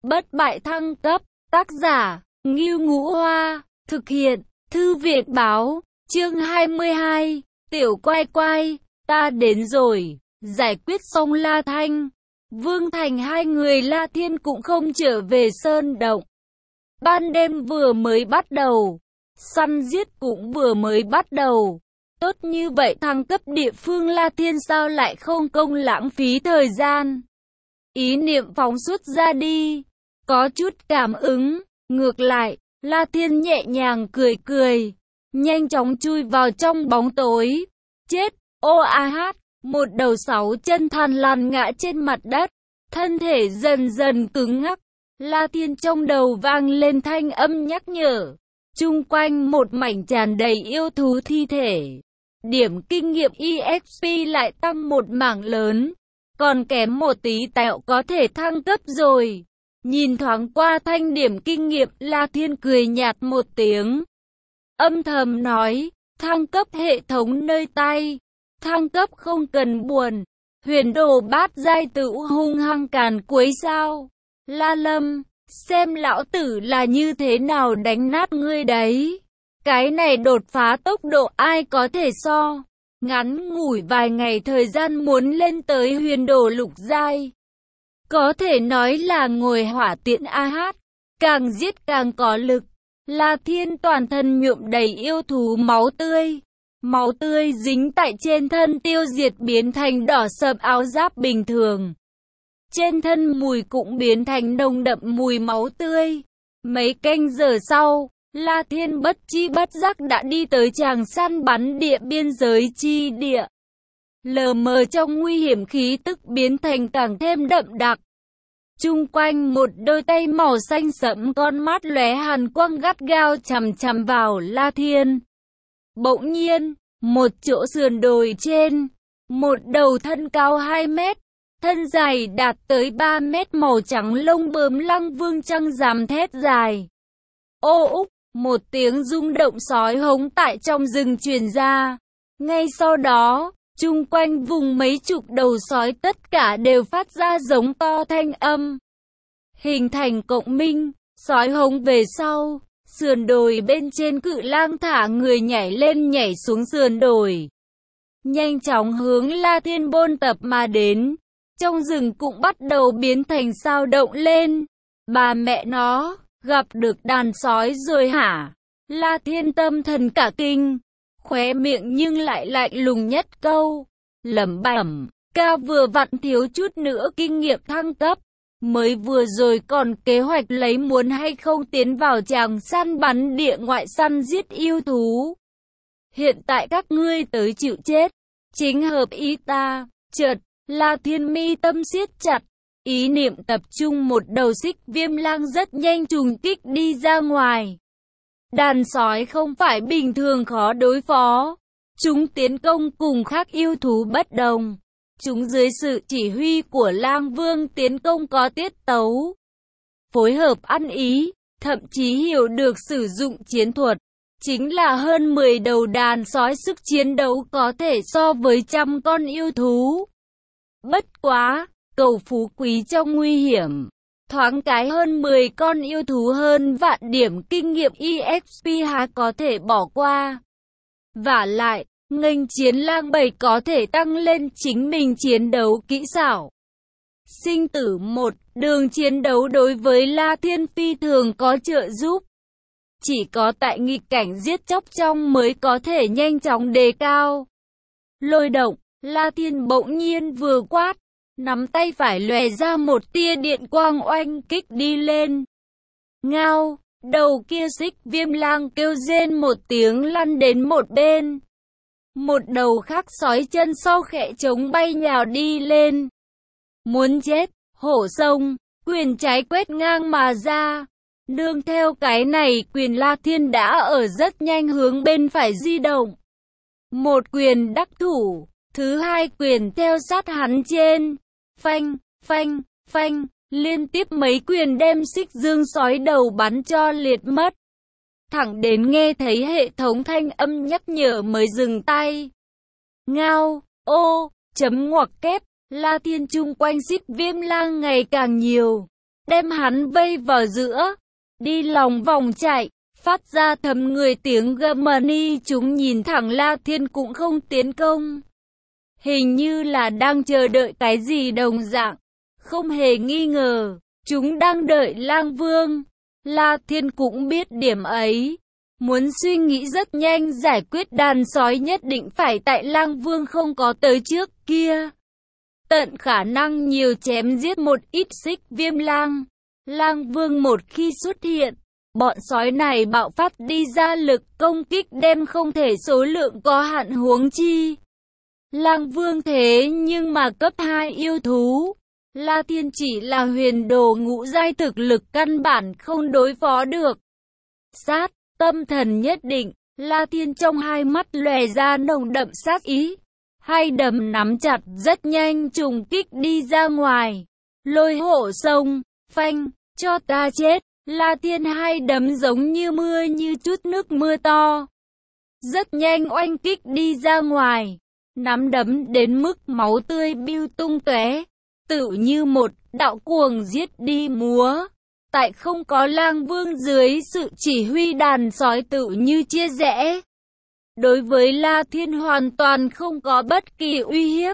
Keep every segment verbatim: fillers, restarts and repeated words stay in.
bất bại thăng cấp, tác giả, Ngưu Ngũ Hoa, thực hiện, Thư viện báo, chương hai mươi hai, tiểu quay quay, ta đến rồi, giải quyết xong La Thanh, Vương Thành hai người La Thiên cũng không trở về sơn động. Ban đêm vừa mới bắt đầu, săn giết cũng vừa mới bắt đầu. Tốt như vậy thăng cấp địa phương La Thiên sao lại không công lãng phí thời gian. Ý niệm phóng xuất ra đi, có chút cảm ứng, ngược lại, La Thiên nhẹ nhàng cười cười, nhanh chóng chui vào trong bóng tối. Chết, ô a hát, một đầu sáu chân thằn lằn ngã trên mặt đất, thân thể dần dần cứng ngắc. La Thiên trong đầu vang lên thanh âm nhắc nhở, chung quanh một mảnh tràn đầy yêu thú thi thể. Điểm kinh nghiệm e ích pê lại tăng một mảng lớn, còn kém một tí tẹo có thể thăng cấp rồi. Nhìn thoáng qua thanh điểm kinh nghiệm, La Thiên cười nhạt một tiếng, âm thầm nói, thăng cấp hệ thống nơi tay, thăng cấp không cần buồn, huyền đồ bát giai tự hung hăng càn quấy sao. La Lâm, xem lão tử là như thế nào đánh nát ngươi đấy. Cái này đột phá tốc độ ai có thể so. Ngắn ngủi vài ngày thời gian muốn lên tới huyền đồ lục giai, có thể nói là ngồi hỏa tiễn a hát, càng giết càng có lực. La Thiên toàn thân nhuộm đầy yêu thú máu tươi. Máu tươi dính tại trên thân tiêu diệt biến thành đỏ sậm áo giáp bình thường. Trên thân mùi cũng biến thành nồng đậm mùi máu tươi. Mấy canh giờ sau, La Thiên bất chi bất giác đã đi tới tràng săn bắn địa biên giới chi địa. Lờ mờ trong nguy hiểm khí tức biến thành càng thêm đậm đặc. Chung quanh một đôi tay màu xanh sẫm, con mắt lóe hàn quang gắt gao chằm chằm vào La Thiên. Bỗng nhiên, một chỗ sườn đồi trên, một đầu thân cao hai mét, thân dài đạt tới ba mét màu trắng lông bướm lăng vương trăng rằm thét dài. Ô úc, một tiếng rung động sói hống tại trong rừng truyền ra. Ngay sau đó, chung quanh vùng mấy chục đầu sói tất cả đều phát ra giống to thanh âm, hình thành cộng minh. Sói hống về sau, sườn đồi bên trên cự lang thả người nhảy lên nhảy xuống sườn đồi, nhanh chóng hướng La Thiên bôn tập mà đến. Trong rừng cũng bắt đầu biến thành sao động lên. Bà mẹ nó, gặp được đàn sói rồi hả? La Thiên tâm thần cả kinh, khóe miệng nhưng lại lạnh lùng nhất câu, lẩm bẩm, ca vừa vặn thiếu chút nữa kinh nghiệm thăng cấp. Mới vừa rồi còn kế hoạch lấy muốn hay không tiến vào tràng săn bắn địa ngoại săn giết yêu thú. Hiện tại các ngươi tới chịu chết, chính hợp ý ta. Chợt, La Thiên mi tâm siết chặt, ý niệm tập trung một đầu xích viêm lang rất nhanh trùng kích đi ra ngoài. Đàn sói không phải bình thường khó đối phó, chúng tiến công cùng khác yêu thú bất đồng. Chúng dưới sự chỉ huy của lang vương tiến công có tiết tấu, phối hợp ăn ý, thậm chí hiểu được sử dụng chiến thuật. Chính là hơn mười đầu đàn sói sức chiến đấu có thể so với trăm con yêu thú. Bất quá, cầu phú quý trong nguy hiểm. Thoáng cái hơn mười con yêu thú hơn vạn điểm kinh nghiệm e ích pê há có thể bỏ qua. Vả lại, nghênh chiến lang bầy có thể tăng lên chính mình chiến đấu kỹ xảo. Sinh tử một, đường chiến đấu đối với La Thiên phi thường có trợ giúp. Chỉ có tại nghịch cảnh giết chóc trong mới có thể nhanh chóng đề cao. Lôi động, La Thiên bỗng nhiên vừa quát, nắm tay phải lòe ra một tia điện quang oanh kích đi lên. Ngao, đầu kia xích viêm lang kêu rên một tiếng lăn đến một bên. Một đầu khác sói chân sau khẽ trống bay nhào đi lên. Muốn chết, hổ sông, quyền trái quét ngang mà ra. Nương theo cái này quyền La Thiên đã ở rất nhanh hướng bên phải di động. Một quyền đắc thủ, thứ hai quyền theo sát hắn trên. Phanh, phanh, phanh, liên tiếp mấy quyền đem xích dương sói đầu bắn cho liệt mất. Thẳng đến nghe thấy hệ thống thanh âm nhắc nhở mới dừng tay. Ngao, ô, chấm ngoặc kép, La Thiên chung quanh xích viêm lang ngày càng nhiều. đem hắn vây vào giữa, đi lòng vòng chạy, phát ra thấm người tiếng gầm mani. Chúng nhìn thẳng La Thiên cũng không tiến công, hình như là đang chờ đợi cái gì đồng dạng. Không hề nghi ngờ, chúng đang đợi Lang Vương. La Thiên cũng biết điểm ấy. Muốn suy nghĩ rất nhanh giải quyết đàn sói nhất định phải tại Lang Vương không có tới trước kia. Tận khả năng nhiều chém giết một ít xích viêm lang. Lang Vương một khi xuất hiện, bọn sói này bạo phát đi ra lực công kích đem không thể số lượng có hạn, huống chi Lang Vương thế nhưng mà cấp hai yêu thú. La Thiên chỉ là huyền đồ ngũ giai, thực lực căn bản không đối phó được. Sát, tâm thần nhất định, La Thiên trong hai mắt lòe ra nồng đậm sát ý. Hai đấm nắm chặt rất nhanh trùng kích đi ra ngoài. Lôi hộ sông, phanh, cho ta chết. La Thiên hai đấm giống như mưa, như chút nước mưa to. Rất nhanh oanh kích đi ra ngoài. Nắm đấm đến mức máu tươi biêu tung tóe, tự như một đạo cuồng giết đi múa. Tại không có Lang Vương dưới sự chỉ huy, đàn sói tự như chia rẽ. Đối với La Thiên hoàn toàn không có bất kỳ uy hiếp.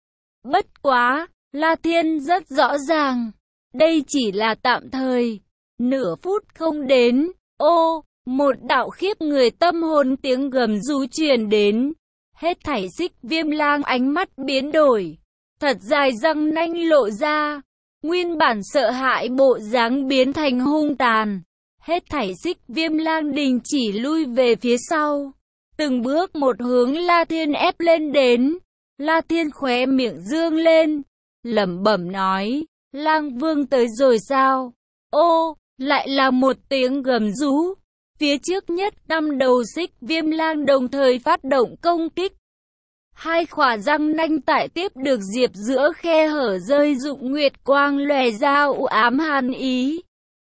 Bất quá, La Thiên rất rõ ràng, đây chỉ là tạm thời. Nửa phút không đến, ô, một đạo khiếp người tâm hồn tiếng gầm rú truyền đến. Hết thảy xích viêm lang ánh mắt biến đổi, thật dài răng nanh lộ ra, nguyên bản sợ hãi bộ dáng biến thành hung tàn. Hết thảy xích viêm lang đình chỉ lui về phía sau, từng bước một hướng La Thiên ép lên đến. La Thiên khóe miệng dương lên, lẩm bẩm nói, Lang Vương tới rồi sao? Ô, lại là một tiếng gầm rú. Phía trước nhất năm đầu xích viêm lang đồng thời phát động công kích. Hai khỏa răng nanh tại tiếp được diệp giữa khe hở rơi dụng nguyệt quang lòe ra u ám hàn ý.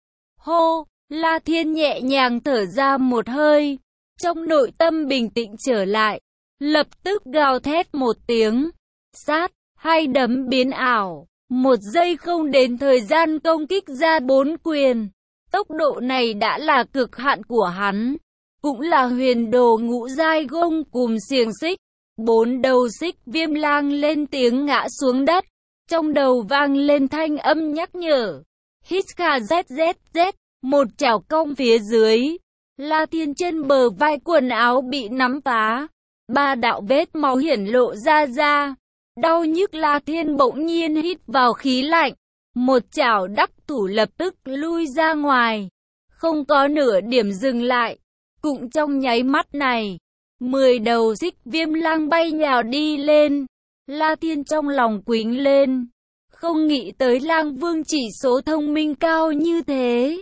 Hô, La Thiên nhẹ nhàng thở ra một hơi, trong nội tâm bình tĩnh trở lại, lập tức gào thét một tiếng. Sát, hai đấm biến ảo, một giây không đến thời gian công kích ra bốn quyền. Tốc độ này đã là cực hạn của hắn, cũng là huyền đồ ngũ giai gông cùm xiềng xích. Bốn đầu xích viêm lang lên tiếng ngã xuống đất, trong đầu vang lên thanh âm nhắc nhở. Hít kha zét zét zét, một chảo công phía dưới. La Thiên trên bờ vai quần áo bị nắm phá, ba đạo vết máu hiển lộ ra ra. Đau nhức, La Thiên bỗng nhiên hít vào khí lạnh. Một chảo đắc thủ lập tức lui ra ngoài, không có nửa điểm dừng lại. Cũng trong nháy mắt này, mười đầu xích viêm lang bay nhào đi lên. La Thiên trong lòng quĩnh lên, không nghĩ tới Lang Vương chỉ số thông minh cao như thế.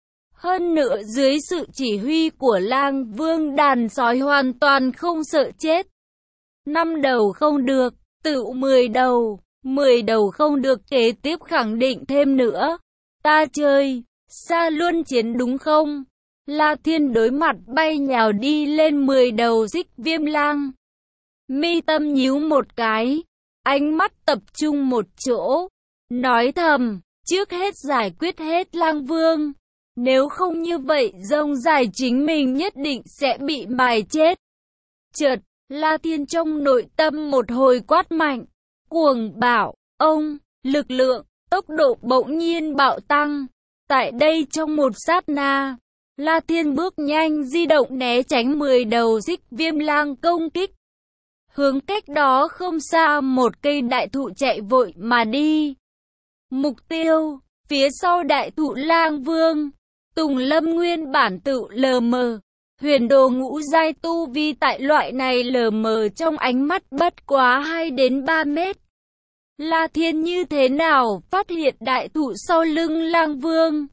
Hơn nữa dưới sự chỉ huy của Lang Vương, đàn sói hoàn toàn không sợ chết. Năm đầu không được, tự mười đầu. Mười đầu không được, kế tiếp khẳng định thêm nữa. Ta chơi, xa luân chiến đúng không? La Thiên đối mặt bay nhào đi lên mười đầu xích viêm lang. Mi tâm nhíu một cái, ánh mắt tập trung một chỗ, nói thầm, trước hết giải quyết hết Lang Vương. Nếu không như vậy rông dài chính mình nhất định sẽ bị mài chết. Chợt, La Thiên trong nội tâm một hồi quát mạnh. Cuồng bạo, ông, lực lượng, tốc độ bỗng nhiên bạo tăng. Tại đây trong một sát na, La Thiên bước nhanh di động né tránh mười đầu xích viêm lang công kích. Hướng cách đó không xa một cây đại thụ chạy vội mà đi. Mục tiêu, phía sau đại thụ Lang Vương. Tùng Lâm nguyên bản tự lờ mờ. Huyền đồ ngũ giai tu vi tại loại này lờ mờ trong ánh mắt bất quá hai đến ba mét. La Thiên như thế nào phát hiện đại thụ sau lưng Lang Vương?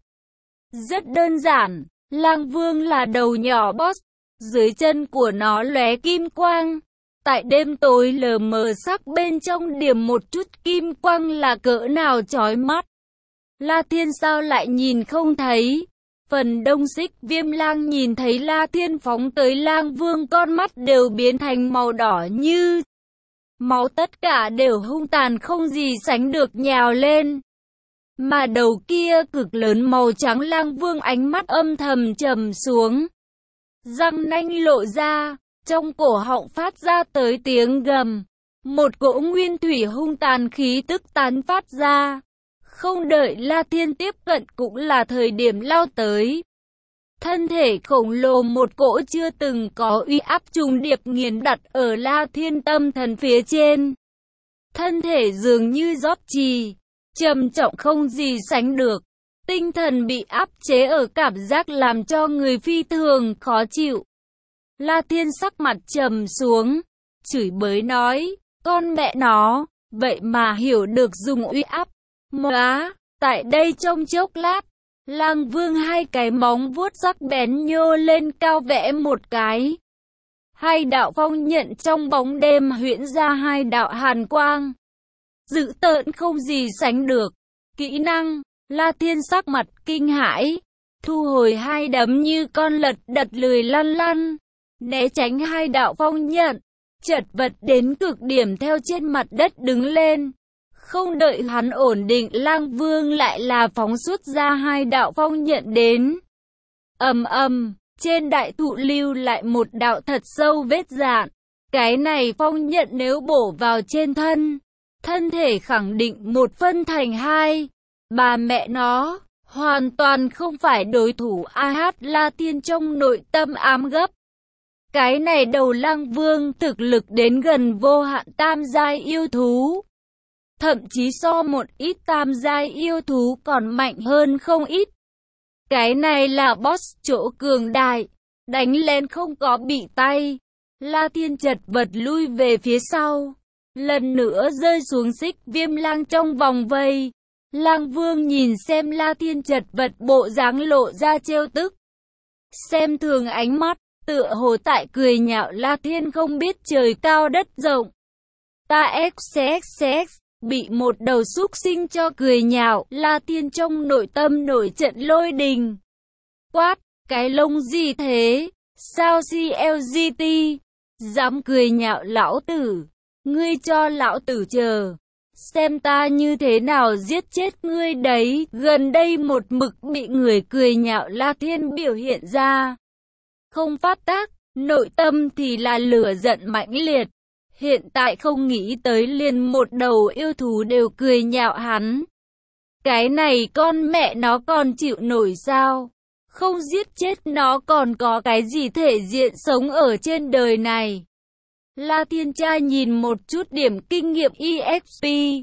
Rất đơn giản, Lang Vương là đầu nhỏ boss, dưới chân của nó lóe kim quang. Tại đêm tối lờ mờ sắc bên trong điểm một chút kim quang là cỡ nào chói mắt. La Thiên sao lại nhìn không thấy? Phần đông xích viêm lang nhìn thấy La Thiên phóng tới Lang Vương, con mắt đều biến thành màu đỏ như máu, tất cả đều hung tàn không gì sánh được nhào lên. Mà đầu kia cực lớn màu trắng Lang Vương ánh mắt âm thầm trầm xuống. Răng nanh lộ ra, trong cổ họng phát ra tới tiếng gầm. Một cỗ nguyên thủy hung tàn khí tức tán phát ra. Không đợi La Thiên tiếp cận cũng là thời điểm lao tới. Thân thể khổng lồ một cỗ chưa từng có uy áp trùng điệp nghiền đặt ở La Thiên tâm thần phía trên. Thân thể dường như rót trì, trầm trọng không gì sánh được. Tinh thần bị áp chế ở cảm giác làm cho người phi thường khó chịu. La Thiên sắc mặt trầm xuống, chửi bới nói, con mẹ nó, vậy mà hiểu được dùng uy áp. Móa, tại đây trong chốc lát, Lang Vương hai cái móng vuốt sắc bén nhô lên cao vẽ một cái. Hai đạo phong nhận trong bóng đêm huyễn ra hai đạo hàn quang. Dữ tợn không gì sánh được. Kỹ năng, La Thiên sắc mặt kinh hãi, thu hồi hai đấm như con lật đật lười lăn lăn, né tránh hai đạo phong nhận, chật vật đến cực điểm theo trên mặt đất đứng lên. Không đợi hắn ổn định, Lang Vương lại là phóng xuất ra hai đạo phong nhận đến. Ầm ầm, trên đại thụ lưu lại một đạo thật sâu vết rạn. Cái này phong nhận nếu bổ vào trên thân, thân thể khẳng định một phân thành hai. Bà mẹ nó, hoàn toàn không phải đối thủ. A Hát La Thiên trong nội tâm ám gấp. Cái này đầu Lang Vương thực lực đến gần vô hạn tam giai yêu thú. Thậm chí so một ít tam giai yêu thú còn mạnh hơn không ít. Cái này là boss chỗ cường đại, đánh lên không có bị tay. La Thiên chật vật lui về phía sau, lần nữa rơi xuống Xích Viêm Lang trong vòng vây. Lang Vương nhìn xem La Thiên chật vật bộ dáng lộ ra trêu tức, xem thường ánh mắt, tựa hồ tại cười nhạo La Thiên không biết trời cao đất rộng. Ta xxx bị một đầu súc sinh cho cười nhạo, La Thiên trong nội tâm nổi trận lôi đình. Quát, cái lông gì thế? Sao xê lờ giê tê? Dám cười nhạo lão tử? Ngươi cho lão tử chờ, xem ta như thế nào giết chết ngươi đấy. Gần đây một mực bị người cười nhạo La Thiên biểu hiện ra không phát tác, nội tâm thì là lửa giận mãnh liệt. Hiện tại không nghĩ tới liền một đầu yêu thú đều cười nhạo hắn. Cái này con mẹ nó còn chịu nổi sao? Không giết chết nó còn có cái gì thể diện sống ở trên đời này? La Thiên Trai nhìn một chút điểm kinh nghiệm e ích pê,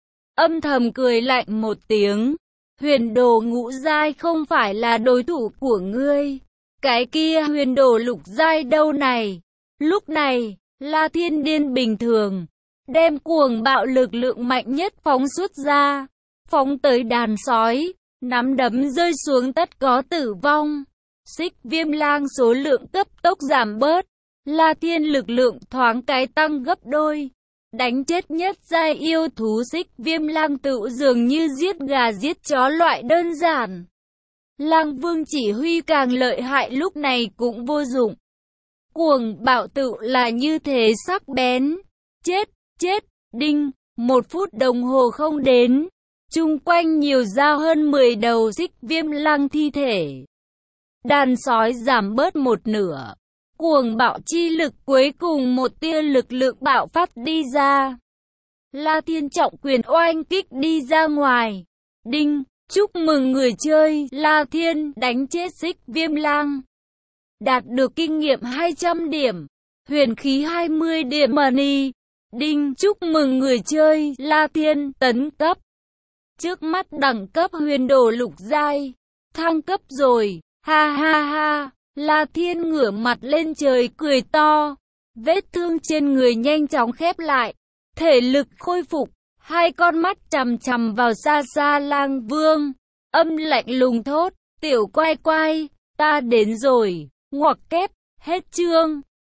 âm thầm cười lạnh một tiếng. Huyền đồ ngũ giai không phải là đối thủ của ngươi. Cái kia huyền đồ lục giai đâu này? Lúc này, La Thiên điên bình thường, đem cuồng bạo lực lượng mạnh nhất phóng xuất ra, phóng tới đàn sói, nắm đấm rơi xuống tất có tử vong. Xích Viêm Lang số lượng cấp tốc giảm bớt, La Thiên lực lượng thoáng cái tăng gấp đôi, đánh chết nhất giai yêu thú Xích Viêm Lang tự dường như giết gà giết chó loại đơn giản. Lang Vương chỉ huy càng lợi hại lúc này cũng vô dụng. Cuồng bạo tự là như thế sắc bén. Chết, chết, đinh, một phút đồng hồ không đến. Chung quanh nhiều ra hơn mười đầu Xích Viêm Lang thi thể. Đàn sói giảm bớt một nửa. Cuồng bạo chi lực cuối cùng một tia lực lượng bạo phát đi ra. La Thiên trọng quyền oanh kích đi ra ngoài. Đinh, chúc mừng người chơi. La Thiên đánh chết Xích Viêm Lang, đạt được kinh nghiệm hai trăm điểm, huyền khí hai mươi điểm money. Đinh, chúc mừng người chơi. La Thiên tấn cấp. Trước mắt đẳng cấp huyền đồ lục giai, thăng cấp rồi, ha ha ha. La Thiên ngửa mặt lên trời cười to, vết thương trên người nhanh chóng khép lại, thể lực khôi phục, hai con mắt chằm chằm vào xa xa Lang Vương, âm lạnh lùng thốt, tiểu quai quai, ta đến rồi. Ngoặc kép, hết chương.